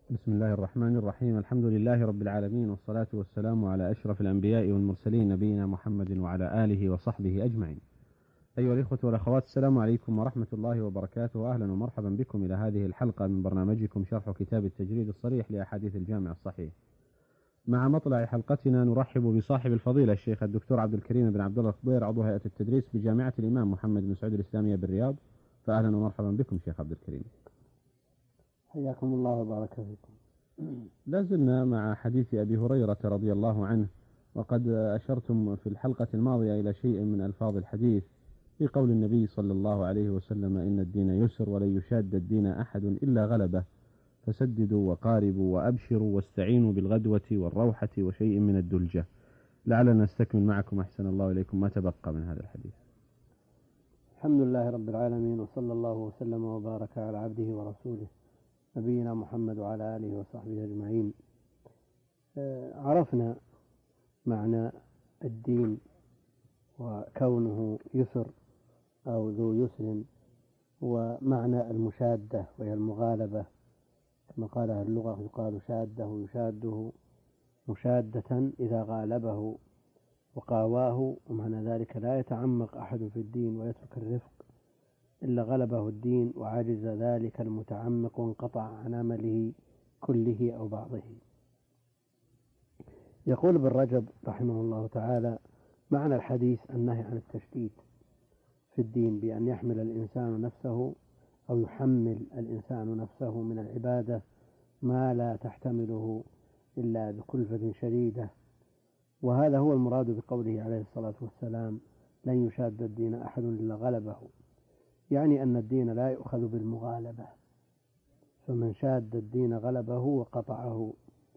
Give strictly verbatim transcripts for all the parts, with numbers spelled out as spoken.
بسم الله الرحمن الرحيم. الحمد لله رب العالمين، والصلاة والسلام على أشرف الأنبياء والمرسلين، نبينا محمد وعلى آله وصحبه أجمعين. أيها الإخوة والأخوات، السلام عليكم ورحمة الله وبركاته. أهلا ومرحبا بكم إلى هذه الحلقة من برنامجكم شرح كتاب التجريد الصريح لأحاديث الجامع الصحيح. مع مطلع حلقتنا نرحب بصاحب الفضيلة الشيخ الدكتور عبد الكريم بن عبد الله الخضير، عضو هيئة التدريس بجامعة الإمام محمد بن سعود الإسلامية بالرياض. فأهلا ومرحبا بكم شيخ عبد الكريم. حياكم الله وبارك فيكم. لازلنا مع حديث أبي هريرة رضي الله عنه، وقد أشرتم في الحلقة الماضية إلى شيء من ألفاظ الحديث في قول النبي صلى الله عليه وسلم: إن الدين يسر ولن يشاد الدين أحد إلا غلبه، فسددوا وقاربوا وأبشروا واستعينوا بالغدوة والروحة وشيء من الدلجة. لعلنا نستكمل معكم أحسن الله إليكم ما تبقى من هذا الحديث. الحمد لله رب العالمين، وصلى الله وسلم وبارك على عبده ورسوله نبينا محمد وعلى آله وصحبه أجمعين. عرفنا معنى الدين وكونه يسر أو ذو يسر، ومعنى المشادة وهي المغالبة كما قالها اللغة، يقال شاده يشاده مشادة إذا غالبه وقاواه، ومعنى ذلك لا يتعمق أحد في الدين ويترك الرفق إلا غلبه الدين وعجز ذلك المتعمق وانقطع عن عمله كله أو بعضه. يقول ابن رجب رحمه الله تعالى: معنى الحديث النهي عن التشديد في الدين بأن يحمل الإنسان نفسه أو يحمل الإنسان نفسه من العبادة ما لا تحتمله إلا بكلفة شديدة، وهذا هو المراد بقوله عليه الصلاة والسلام: لن يشاد الدين أحد إلا غلبه، يعني أن الدين لا يؤخذ بالمغالبة، فمن شاد الدين غلبه وقطعه.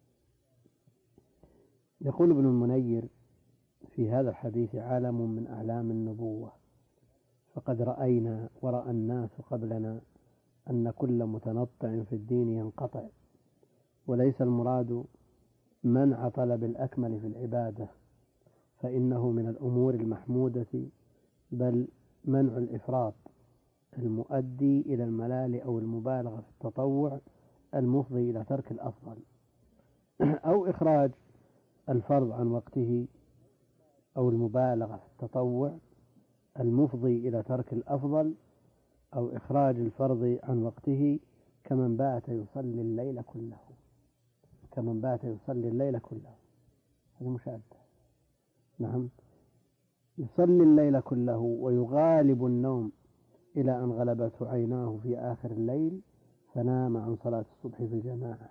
يقول ابن المنير في هذا الحديث: عالم من أعلام النبوة، فقد رأينا ورأى الناس قبلنا أن كل متنطع في الدين ينقطع، وليس المراد منع طلب الأكمل في العبادة، فإنه من الأمور المحمودة، بل منع الإفراط المؤدي إلى الملال أو المبالغة في التطوع المفضي إلى ترك الأفضل، أو إخراج الفرض عن وقته، أو المبالغة في التطوع المفضي إلى ترك الأفضل، أو إخراج الفرض عن وقته كمن بات يصلي الليل كله كمن بات يصلي الليل كله هذه مشاهدة. نعم، يصلي الليل كله ويغالب النوم إلى أن غلبته عيناه في آخر الليل فنام عن صلاة الصبح في الجماعة،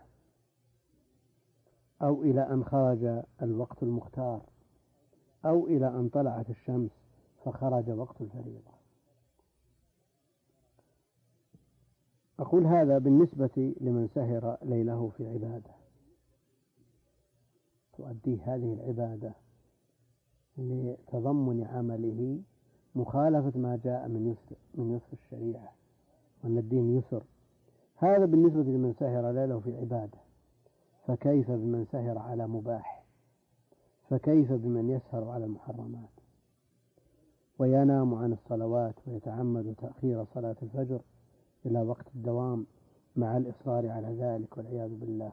أو إلى أن خرج الوقت المختار، أو إلى أن طلعت الشمس فخرج وقت الفريضة. أقول هذا بالنسبة لمن سهر ليله في عبادة، تؤدي هذه العبادة لتضمن عمله مخالفة ما جاء من يسر من يسر الشريعة، وأن الدين يسر. هذا بالنسبة لمن سهر ليله في عبادة، فكيف بمن سهر على مباح؟ فكيف بمن يسهر على المحرمات وينام عن الصلوات ويتعمد تأخير صلاة الفجر إلى وقت الدوام مع الإصرار على ذلك والعياذ بالله؟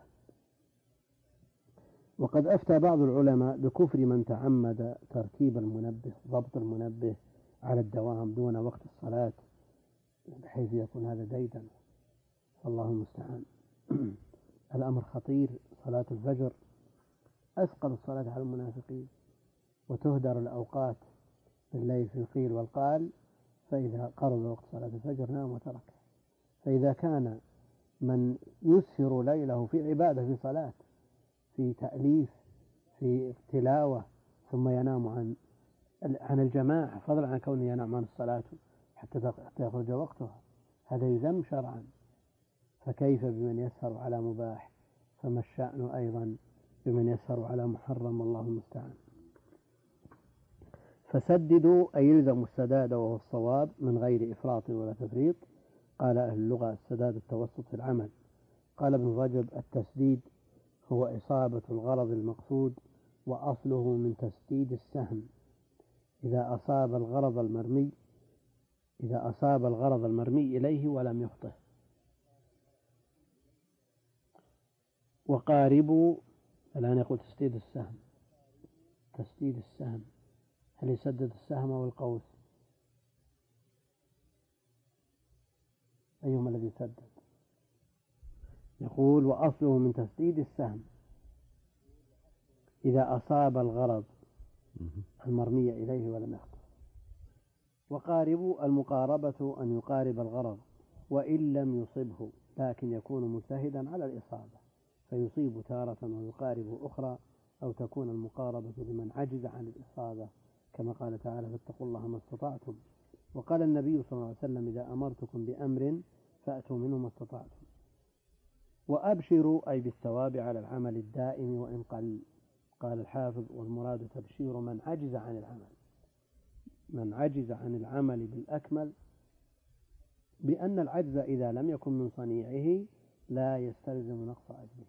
وقد أفتى بعض العلماء بكفر من تعمد ترتيب المنبه ضبط المنبه على الدوام دون وقت الصلاة، بحيث يكون هذا ديدا، الله المستعان. الأمر خطير. صلاة الفجر أثقل الصلاة على المنافقين، وتهدر الأوقات بالليل في القيل والقال، فإذا قرب وقت صلاة الفجر نام وترك. فإذا كان من يسهر ليله في عبادة، في صلاة، في تأليف، في تلاوة، ثم ينام عن عن الجماعة، فضلا عن كونه ينام عن الصلاة حتى يخرج وقتها، هذا يذم شرعا. فكيف بمن يسهر على مباح؟ فما الشأن أيضا بمن يسهر على محرم؟ الله المستعان. فسددوا أي يلزموا السداد وهو الصواب من غير إفراط ولا تفريط. قال أهل اللغة: السداد التوسط في العمل. قال ابن رجب: التسديد هو إصابة الغرض المقصود، وأصله من تسديد السهم، إذا أصاب الغرض المرمي إذا أصاب الغرض المرمي إليه ولم يخطئ. وقاربوا. الآن يقول تسديد السهم، تسديد السهم هل يسدد السهم أو القوس؟ أيهما الذي يسدد؟ يقول وأصله من تسديد السهم إذا أصاب الغرض المرمي إليه ولم يخطئ. وقاربوا المقاربة أن يقارب الغرض وإن لم يصبه، لكن يكون مجتهدا على الإصابة فيصيب تارة ويقارب أخرى، أو تكون المقاربة لمن عجز عن الإصابة كما قال تعالى فاتقوا الله ما استطعتم. وقال النبي صلى الله عليه وسلم إذا أمرتكم بأمر فأتوا منه ما استطعتم. وأبشروا أي بالثواب على العمل الدائم وإن قل. قال الحافظ والمراد تبشير من عجز عن العمل، من عجز عن العمل بالأكمل، بأن العجز إذا لم يكن من صنيعه لا يستلزم نقص أجره.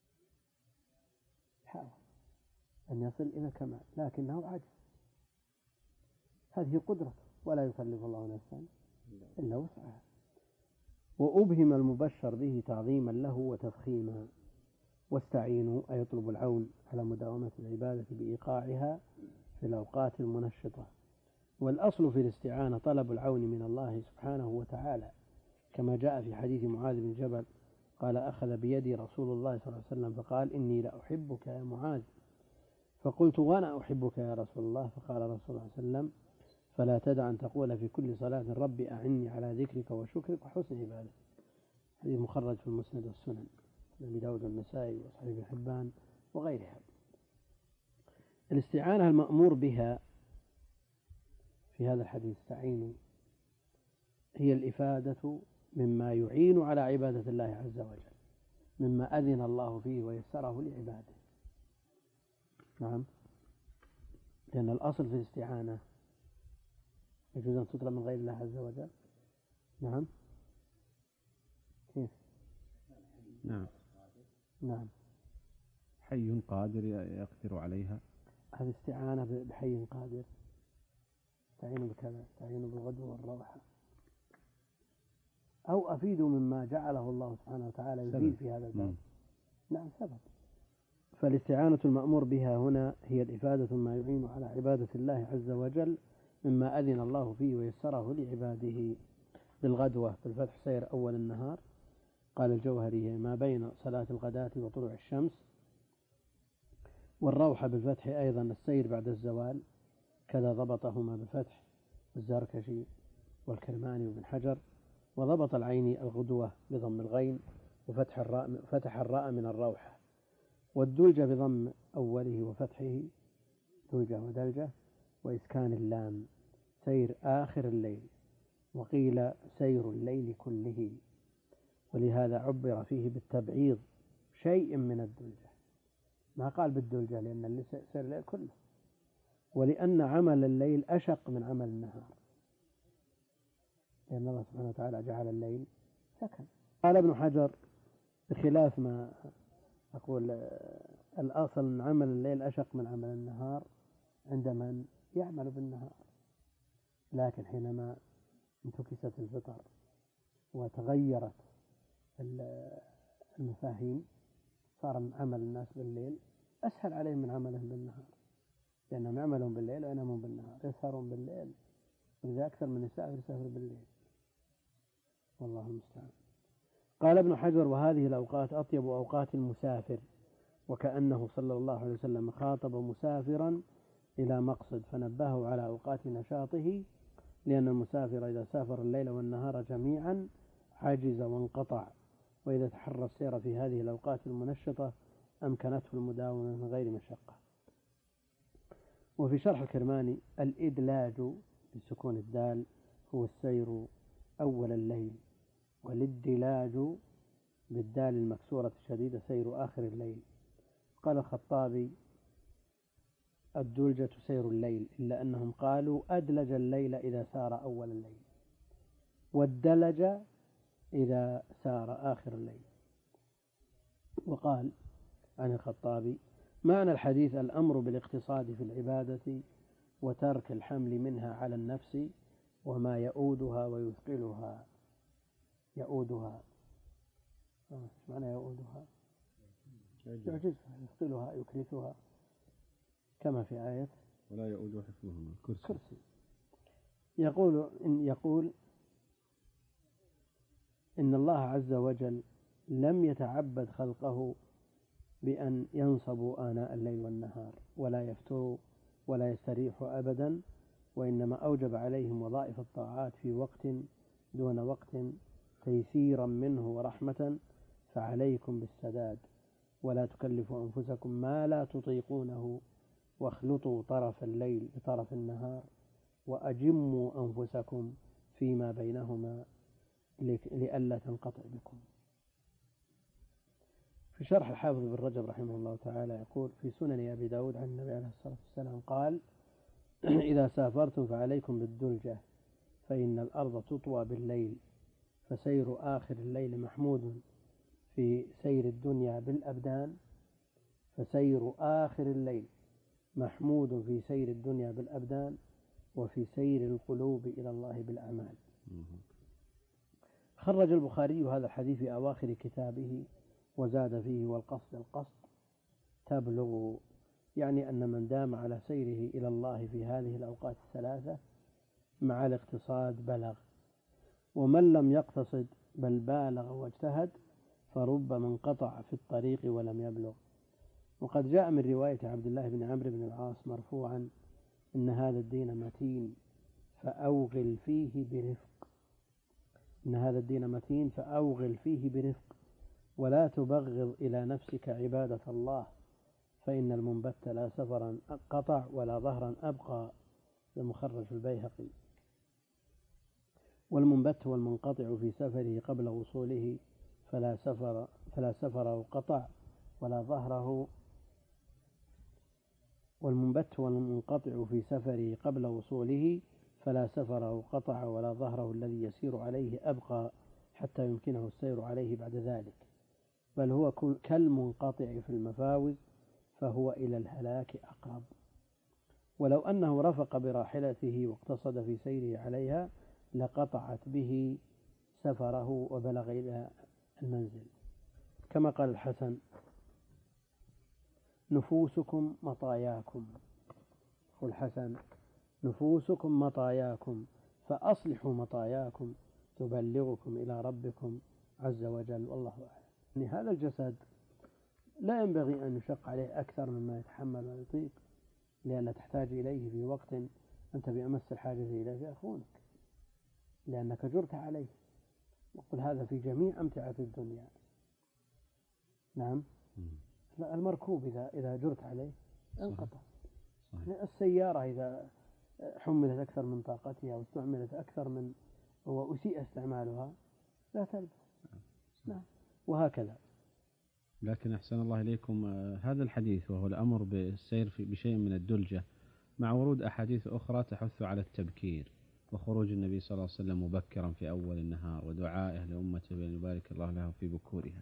حاول أن يصل إلى الكمال لكنه عجز، هذه قدرته ولا يكلف الله نفسا إلا وسعها. وأبهم المبشر به تعظيما له وتفخيما. واستعينوا أي يطلب العون على مداومة العبادة بإيقاعها في الأوقات المنشطة. والأصل في الاستعانة طلب العون من الله سبحانه وتعالى، كما جاء في حديث معاذ بن جبل قال أخذ بيدي رسول الله صلى الله عليه وسلم فقال إني لأحبك يا معاذ، فقلت وأنا أحبك يا رسول الله، فقال رسول الله صلى الله عليه وسلم فلا تدع أن تقول في كل صلاة ربي أعني على ذكرك وشكرك وحسن عبادتك. حديث مخرج في المسند والسنن أبي داود والنسائي وصحيح ابن حبان وغيرها. الاستعانة المأمور بها في هذا الحديث استعينوا هي الإفادة مما يعين على عبادة الله عز وجل، مما أذن الله فيه ويسره لعباده. نعم، لأن الأصل في الاستعانة يجوز أن تطلب من غير الله عز وجل. نعم، كيف؟ نعم نعم، حي قادر يقدر عليها. هذه استعانة بحي قادر، استعينوا بكذا، استعينوا بالغدو والروحة، أو أفيدوا مما جعله الله سبحانه وتعالى يفيد في هذا الباب. نعم سبب. فالاستعانة المأمور بها هنا هي الإفادة ما يعين على عبادة الله عز وجل مما أذن الله فيه ويسره لعباده. بالغدوة بالفتح سير أول النهار، قال الجوهري ما بين صلاة الغداة وطلوع الشمس. والروحة بالفتح أيضا السير بعد الزوال، كذا ضبطهما بالفتح الزركشي والكرماني وابن حجر. وضبط العين الغدوة بضم الغين وفتح الراء فتح الراء من الروحة. والدلجة بضم أوله وفتحه دلجة ودلجة وإسكان اللام سير آخر الليل، وقيل سير الليل كله، ولهذا عبر فيه بالتبعيض شيء من الدلجة، ما قال بالدلجة لأن اللي سير الليل كله، ولأن عمل الليل أشق من عمل النهار، لأن الله سبحانه وتعالى جعل الليل سكن. قال ابن حجر بخلاف ما أقول الأصل أن عمل الليل أشق من عمل النهار عند من يعمل بالنهار، لكن حينما انتكست الفطر وتغيرت المفاهيم صار عمل الناس بالليل أسهل عليهم من عملهم بالنهار، لأنهم يعملون بالليل وينامون بالنهار، يسهرون بالليل، ولذا أكثر من يسافر يسافر بالليل، والله المستعان. قال ابن حجر وهذه الأوقات أطيب أوقات المسافر، وكأنه صلى الله عليه وسلم خاطب مسافرا إلى مقصد فنبهه على أوقات نشاطه، لأن المسافر إذا سافر الليل والنهار جميعا عجز وانقطع، وإذا تحرى السير في هذه الأوقات المنشطة أمكنته المداومة من غير مشقة. وفي شرح الكرماني الإدلاج بسكون الدال هو السير أول الليل، والادلاج بالدال المكسورة الشديدة سير آخر الليل. قال الخطابي الدلجة سير الليل، إلا أنهم قالوا أدلج الليل إذا سار أول الليل، والدلج إذا سار آخر الليل. وقال عن الخطابي معنى الحديث الأمر بالاقتصاد في العبادة وترك الحمل منها على النفس وما يؤودها ويثقلها. يؤودها، ايش معنى يؤودها؟ يعجزها يثقلها يكرثها، كما في آية ولا يؤود حفظهما الكرسي. كرسي. يقول إن يقول إن الله عز وجل لم يتعبد خلقه بأن ينصبوا آناء الليل والنهار ولا يفتروا ولا يستريحوا أبدا، وإنما أوجب عليهم وظائف الطاعات في وقت دون وقت تيسيرا منه ورحمة، فعليكم بالسداد ولا تكلفوا أنفسكم ما لا تطيقونه، واخلطوا طرف الليل بطرف النهار، وأجموا أنفسكم فيما بينهما لئلا تنقطع بكم. في شرح الحافظ بن رجب رحمه الله تعالى يقول في سنن أبي داود عن النبي عليه الصلاة والسلام قال: إذا سافرتم فعليكم بالدلجة، فإن الأرض تطوى بالليل، فسير آخر الليل محمود في سير الدنيا بالأبدان فسير آخر الليل محمود في سير الدنيا بالأبدان، وفي سير القلوب إلى الله بالأعمال. خرج البخاري هذا الحديث في أواخر كتابه وزاد فيه: والقصد القصد تبلغ، يعني أن من دام على سيره إلى الله في هذه الأوقات الثلاثة مع الاقتصاد بلغ، ومن لم يقتصد بل بالغ واجتهد فربما انقطع في الطريق ولم يبلغ. وقد جاء من رواية عبد الله بن عمرو بن العاص مرفوعا: إن هذا الدين متين فأوغل فيه برفق إن هذا الدين متين فأوغل فيه برفق ولا تبغض إلى نفسك عبادة الله، فإن المنبت لا سفرا قطع ولا ظهرا أبقى، المخرج في البيهقي. والمنبت هو المنقطع في سفره قبل وصوله، فلا سفر فلا سفره قطع ولا ظهره والمنبت هو المنقطع في سفره قبل وصوله فلا سفره قطع ولا ظهره الذي يسير عليه أبقى حتى يمكنه السير عليه بعد ذلك، بل هو كالمنقطع في المفاوز فهو إلى الهلاك أقرب. ولو أنه رفق براحلته واقتصد في سيره عليها لقطعت به سفره وبلغ إلى المنزل. كما قال الحسن: نفوسكم مطاياكم والحسن نفوسكم مطاياكم فأصلحوا مطاياكم تبلغكم إلى ربكم عز وجل، والله أعلم. يعني هذا الجسد لا ينبغي أن يشق عليه أكثر مما يتحمل ويطيق، لأن تحتاج إليه في وقت أنت بأمس الحاجة إليه في أخونك، لأنك جرت عليه. وقل هذا في جميع أمتعة الدنيا. نعم. المركوب إذا إذا جرت عليه انقطع. السيارة إذا حملت أكثر من طاقتها واستعملت أكثر من وأسيء استعمالها لا تلبث. نعم. وهكذا. لكن أحسن الله إليكم، هذا الحديث وهو الأمر بالسير بشيء من الدلجة مع ورود أحاديث أخرى تحث على التبكير وخروج النبي صلى الله عليه وسلم مبكرا في أول النهار ودعائه لأمته بأن يبارك الله له في بكورها.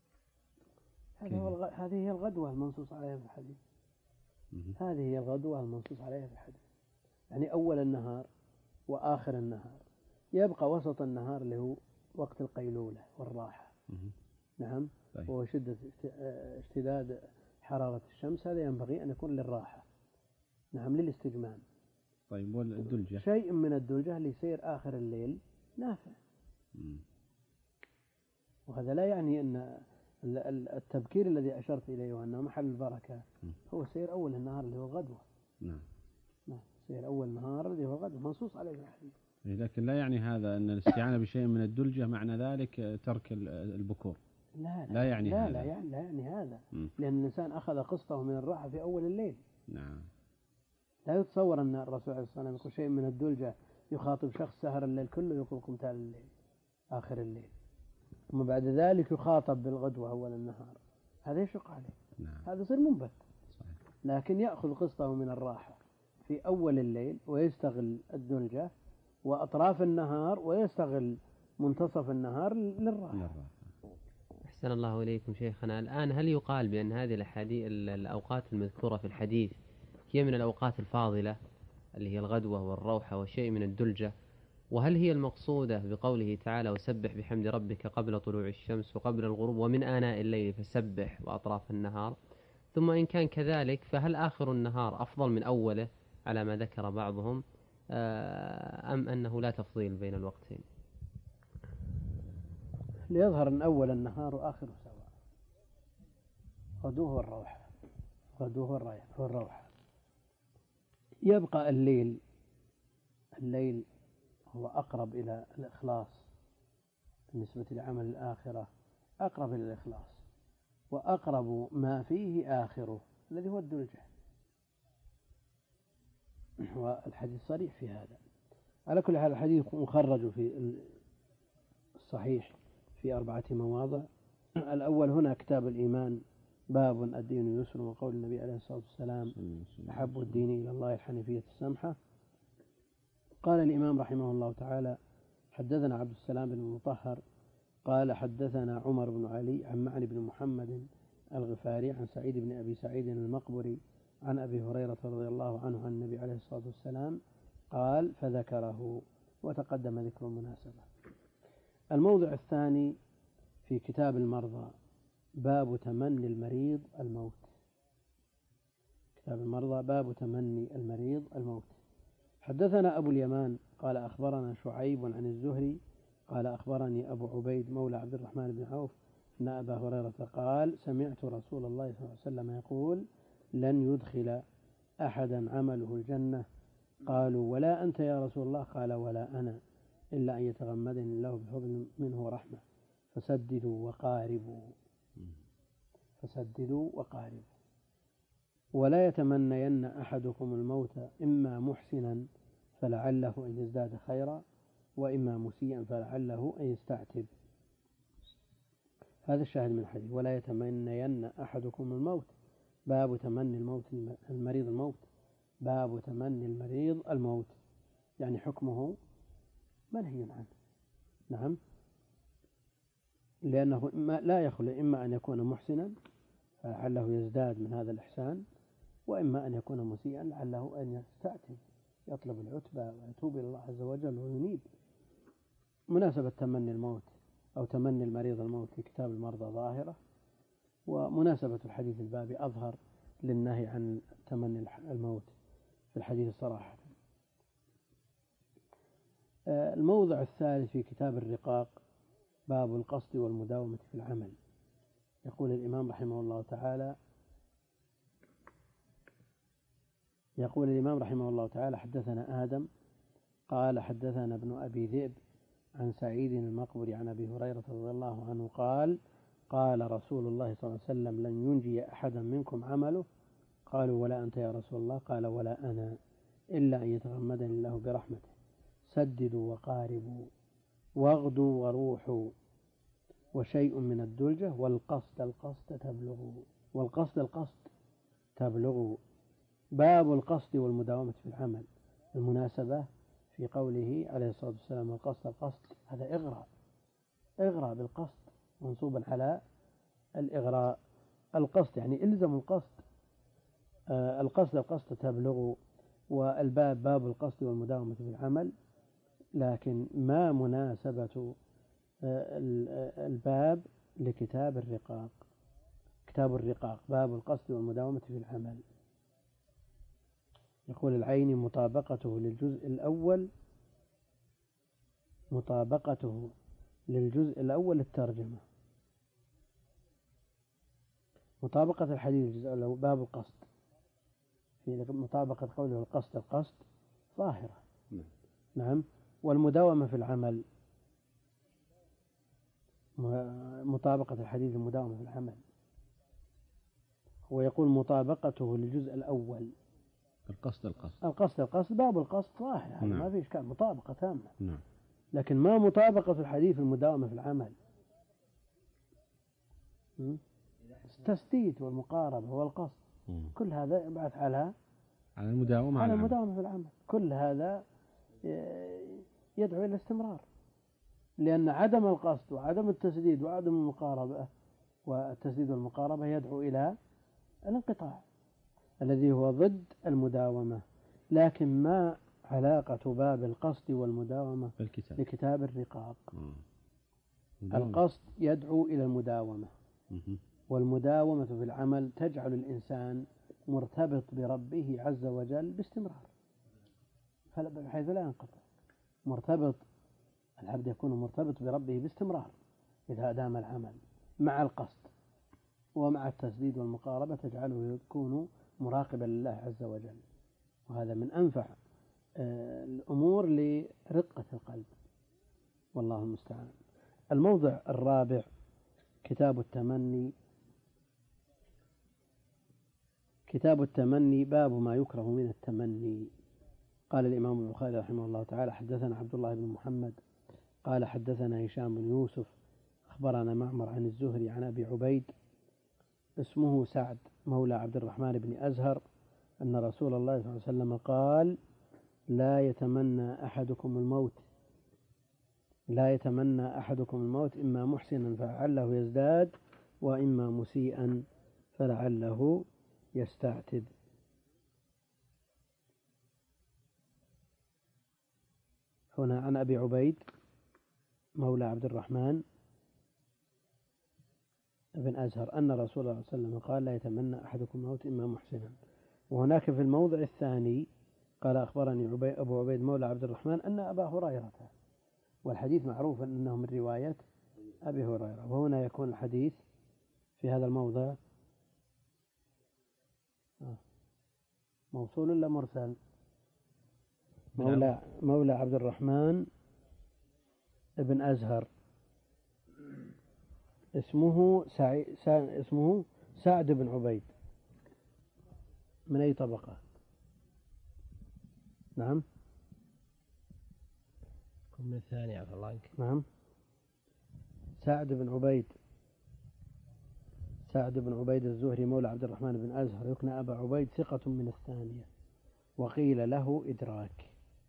هذه هي الغدوة المنصوص عليها في الحديث. هذه هي الغدوة المنصوص عليها في الحديث، يعني أول النهار وآخر النهار، يبقى وسط النهار اللي هو وقت القيلولة والراحة. نعم. طيب. وهو شدة اشتداد حرارة الشمس، هذا ينبغي أن يكون للراحة. نعم، للاستجمام. طيب. والدلجة شيء من الدلجة ليصير آخر الليل نافع. مم. وهذا لا يعني أن التبكير الذي أشرت إليه وأنه محل البركة هو سير أول النهار اللي هو الغدوة. نعم. نعم، سير أول النهار اللي هو الغدوة منصوص عليه في الحديث. لكن لا يعني هذا أن الاستعانة بشيء من الدلجة معنى ذلك ترك البكور. لا لا, لا يعني لا, هذا. لا, يعني لا يعني هذا م. لأن الإنسان أخذ قسطه من الراحة في أول الليل. نعم. لا يتصور أن الرسول عليه الصلاة والسلام يقول شيء من الدلجة يخاطب شخص سهر الليل كله يقول قم تال الليل آخر الليل، ثم بعد ذلك يخاطب بالغدوة أول النهار، هذا يشق عليه. نعم. هذا يصير منبت. صحيح. لكن يأخذ قسطه من الراحة في أول الليل ويستغل الدلجة وأطراف النهار ويستغل منتصف النهار للراحة. أحسن الله إليكم شيخنا. الآن هل يقال بأن هذه الأحاديث الأوقات المذكورة في الحديث هي من الأوقات الفاضلة اللي هي الغدوة والروحة وشيء من الدلجة، وهل هي المقصودة بقوله تعالى وسبح بحمد ربك قبل طلوع الشمس وقبل الغروب ومن آناء الليل فسبح وأطراف النهار؟ ثم إن كان كذلك فهل آخر النهار أفضل من أوله على ما ذكر بعضهم أم أنه لا تفضيل بين الوقتين؟ ليظهر أن أول النهار وآخره سواء، غدوه والروحة، غدوه والروحة. يبقى الليل، الليل هو أقرب إلى الإخلاص بالنسبة لعمل الآخرة، أقرب إلى الإخلاص، وأقرب ما فيه آخره الذي هو الدلجة، والحديث صريح في هذا. على كل حال الحديث مخرج في الصحيح في أربعة مواضع. الأول هنا كتاب الإيمان، باب الدين يسر، وقول النبي عليه الصلاة والسلام أحب الدين إلى الله الحنيفية السمحة. قال الإمام رحمه الله تعالى حدثنا عبد السلام بن المطهر قال حدثنا عمر بن علي عن معن بن محمد الغفاري عن سعيد بن أبي سعيد المقبري عن أبي هريرة رضي الله عنه عن النبي عليه الصلاة والسلام قال فذكره، وتقدم ذكر المناسبة. الموضع الثاني في كتاب المرضى، باب تمني المريض الموت. كتاب المرضى باب تمني المريض الموت. حدثنا أبو اليمان قال أخبرنا شعيب عن الزهري قال أخبرني أبو عبيد مولى عبد الرحمن بن عوف أن أبا هريرة قال سمعت رسول الله صلى الله عليه وسلم يقول لن يدخل أحدا عمله الجنة. قالوا ولا أنت يا رسول الله؟ قال ولا أنا، إلا أن يتغمدني الله بفضل منه ورحمة. فسددوا وقاربوا، فسددوا وقاربوا. ولا يتمنين أحدكم الموت إما محسنا فلعله أن يزداد خيرا، وإما مسيئا فلعله أن يستعتب. هذا الشاهد من الحديث. ولا يتمنين أحدكم الموت، باب تمني الموت المريض الموت، باب تمني المريض الموت، يعني حكمه منهي عنه. نعم، لأنه لا يخلو إما أن يكون محسنا فلعله يزداد من هذا الإحسان، وإما أن يكون مسيئا لعله أن يستعتب، يطلب العتبة ويتوب إلى الله عز وجل وينيب. مناسبة تمني الموت أو تمني المريض الموت في كتاب المرضى ظاهرة، ومناسبة الحديث البابي أظهر للنهي عن تمني الموت في الحديث صراحة. الموضع الثالث في كتاب الرقاق، باب القصد والمداومة في العمل. يقول الإمام رحمه الله تعالى يقول الإمام رحمه الله تعالى حدثنا آدم قال حدثنا ابن أبي ذئب عن سعيد المقبري عن أبي هريرة رضي الله عنه قال قال رسول الله صلى الله عليه وسلم لن ينجي أحدا منكم عمله. قالوا ولا أنت يا رسول الله؟ قال ولا أنا، إلا أن يتغمدني الله برحمته. سددوا وقاربوا، واغدوا وروحوا، وشيء من الدلجة، والقصد القصد تبلغوا، والقصد القصد تبلغوا. باب القصد والمداومة في العمل. المناسبة في قوله عليه الصلاة والسلام والقصد القصد، هذا إغراء، إغراء بالقصد منصوبا على الإغراء. القصد يعني إلزم القصد. آه القصد القصد تبلغوا. والباب باب القصد والمداومة في العمل، لكن ما مناسبة آه الباب لكتاب الرقاق؟ كتاب الرقاق باب القصد والمداومة في العمل. يقول العيني مطابقته للجزء الأول مطابقته للجزء الأول الترجمة، مطابقة الحديث الجزء الأول باب القصد في مطابقة قوله القصد القصد ظاهرة. نعم. والمداومة في العمل مطابقة الحديث المداومة في العمل. هو يقول مطابقته للجزء الأول القصد القصد القصد القصد باب القصد ظاهر، هذا نعم. ما في إشكال، مطابقة تامة. نعم. لكن ما مطابقة الحديث المداومة في العمل؟ التسديد والمقاربة والقصد، مم. كل هذا يبعث على على المداومة على على المداومة في العمل. كل هذا يدعو إلى الاستمرار، لأن عدم القصد وعدم التسديد وعدم المقاربة، والتسديد والمقاربة يدعو إلى الانقطاع الذي هو ضد المداومة. لكن ما علاقة باب القصد والمداومة في الكتاب لكتاب الرقاق. آه. القصد يدعو إلى المداومة، مم. والمداومة في العمل تجعل الإنسان مرتبط بربه عز وجل باستمرار بحيث لا ينقطع. مرتبط، العبد يكون مرتبط بربه باستمرار إذا أدام العمل مع القصد ومع التسديد والمقاربة تجعله يكون مراقبا لله عز وجل، وهذا من أنفع الأمور لرقة القلب، والله المستعان. الموضع الرابع كتاب التمني. كتاب التمني باب ما يكره من التمني. قال الإمام البخاري رحمه الله تعالى: حدثنا عبد الله بن محمد قال حدثنا هشام بن يوسف أخبرنا معمر عن الزهري عن أبي عبيد اسمه سعد مولى عبد الرحمن بن أزهر أن رسول الله صلى الله عليه وسلم قال: لا يتمنى أحدكم الموت لا يتمنى أحدكم الموت إما محسنا فلعله يزداد، وإما مسيئا فلعله يستعتب. هنا عن أبي عبيد مولى عبد الرحمن بن أزهر أن رسول الله صلى الله عليه وسلم قال: لا يتمنى أحدكم الموت إما محسنا. وهناك في الموضع الثاني قال: أخبرني أبو عبيد مولى عبد الرحمن أن أبا هريرة، والحديث معروف أنه من رواية أبي هريرة. وهنا يكون الحديث في هذا الموضع موصول ولا مرسل؟ مولى, مولى عبد الرحمن ابن أزهر اسمه سعي... سا... اسمه سعد بن عبيد. من أي طبقة؟ نعم من الثاني عفوا الله عنك. نعم سعد بن عبيد سعد بن عبيد الزهري مولى عبد الرحمن بن أزهر يكنى أبا عبيد ثقة من الثانية، وقيل له إدراك.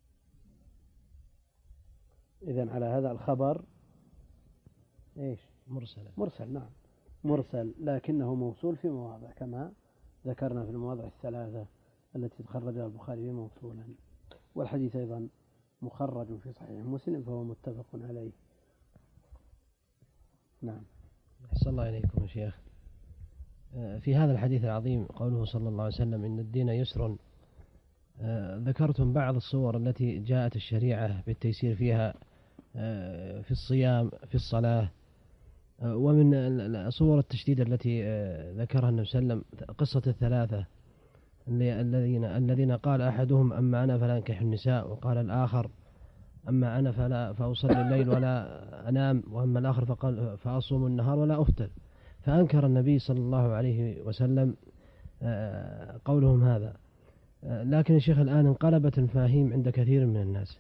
إذن على هذا الخبر إيش؟ مرسل. مرسل نعم مرسل، لكنه موصول في مواضع كما ذكرنا في المواضع الثلاثة التي تخرجها البخاري موصولا، والحديث أيضا مخرج في صحيح مسلم فهو متفق عليه. نعم. أحسن الله إليكم يا شيخ. في هذا الحديث العظيم قوله صلى الله عليه وسلم: إن الدين يسر، ذكرتم بعض الصور التي جاءت الشريعة بالتيسير فيها في الصيام في الصلاة، ومن صور التشديد التي ذكرها النبي صلى الله عليه وسلم قصة الثلاثة الذين الذين قال أحدهم: أما أنا فلا أنكح النساء، وقال الآخر: أما أنا فلا فأصلي الليل ولا أنام، وأما الآخر فقال: فأصوم النهار ولا أفطر. فأنكر النبي صلى الله عليه وسلم قولهم هذا. لكن الشيخ الآن انقلبت المفاهيم عند كثير من الناس،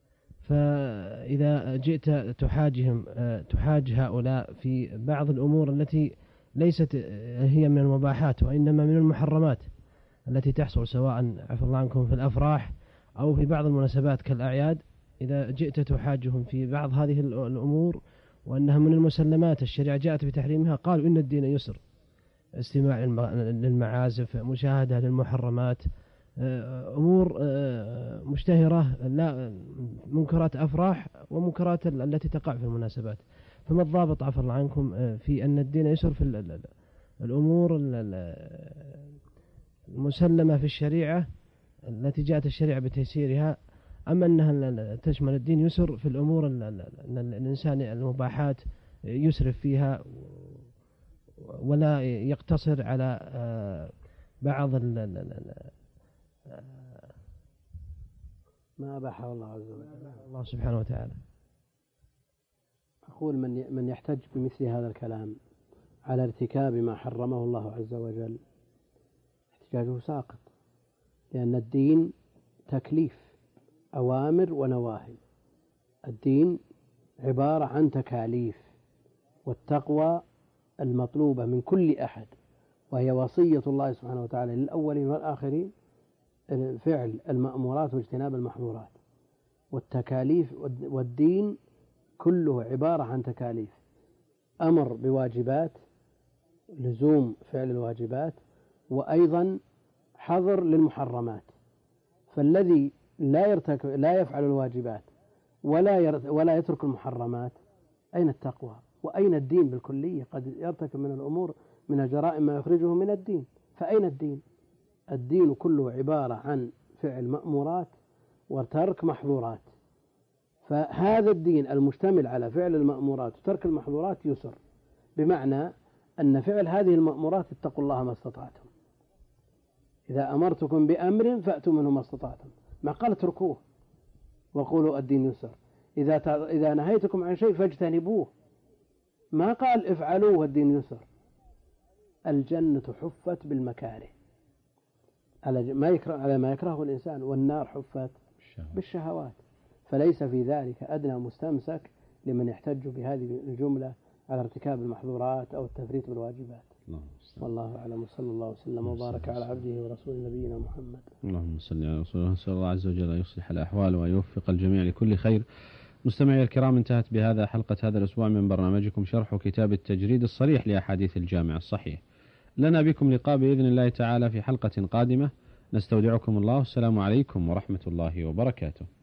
فإذا جئت تحاجهم تحاج هؤلاء في بعض الأمور التي ليست هي من المباحات وإنما من المحرمات التي تحصل سواء عفى الله عنكم في الأفراح أو في بعض المناسبات كالأعياد، إذا جئت تحاجهم في بعض هذه الأمور وأنها من المسلمات الشريعة جاءت بتحريمها، قالوا إن الدين يسر: استماع للمعازف، مشاهدة للمحرمات، أمور مشتهرة، لا منكرات أفراح ومنكرات التي تقع في المناسبات. فما الضابط عفى الله عنكم في أن الدين يسر في الأمور المسلمة في الشريعة التي جاءت الشريعة بتيسيرها، أما أنها تشمل الدين يسر في الأمور الإنسان المباحات يسرف فيها ولا يقتصر على بعض ما أباحه الله عز وجل الله سبحانه وتعالى. أقول من من يحتج بمثل هذا الكلام على ارتكاب ما حرمه الله عز وجل احتجاجه ساقط، لأن الدين تكليف، أوامر ونواهي. الدين عبارة عن تكاليف، والتقوى المطلوبة من كل أحد، وهي وصية الله سبحانه وتعالى للأولين والآخرين: فعل المأمورات واجتناب المحظورات. والتكاليف والدين كله عبارة عن تكاليف، أمر بواجبات، لزوم فعل الواجبات، وأيضا حظر للمحرمات. فالذي لا يرتكب لا يفعل الواجبات ولا ولا يترك المحرمات، أين التقوى وأين الدين بالكلية؟ قد يرتكب من الأمور من الجرائم ما يخرجه من الدين، فأين الدين؟ الدين كله عبارة عن فعل مأمورات وترك محظورات، فهذا الدين المشتمل على فعل المأمورات وترك المحظورات يسر، بمعنى أن فعل هذه المأمورات اتقوا الله ما استطعتم، إذا أمرتكم بأمر فأتوا منه ما استطعتم، ما قال اتركوه وقولوا الدين يسر، إذا إذا نهيتكم عن شيء فاجتنبوه، ما قال افعلوه الدين يسر. الجنة حفت بالمكاره على ما يكره على ما يكرهه الإنسان، والنار حفت بالشهوات، فليس في ذلك أدنى مستمسك لمن يحتج بهذه الجملة على ارتكاب المحظورات أو التفريط بالواجبات. والله أعلم، وصلى الله وسلم وبارك على عبده ورسول نبينا محمد. اللهم صل على رسوله. نسأل الله عز وجل أن يصلح الأحوال ويوفق الجميع لكل خير. مستمعي الكرام، انتهت بهذا حلقة هذا الأسبوع من برنامجكم شرح كتاب التجريد الصريح لأحاديث الجامع الصحيح. لنا بكم لقاء بإذن الله تعالى في حلقة قادمة. نستودعكم الله، والسلام عليكم ورحمة الله وبركاته.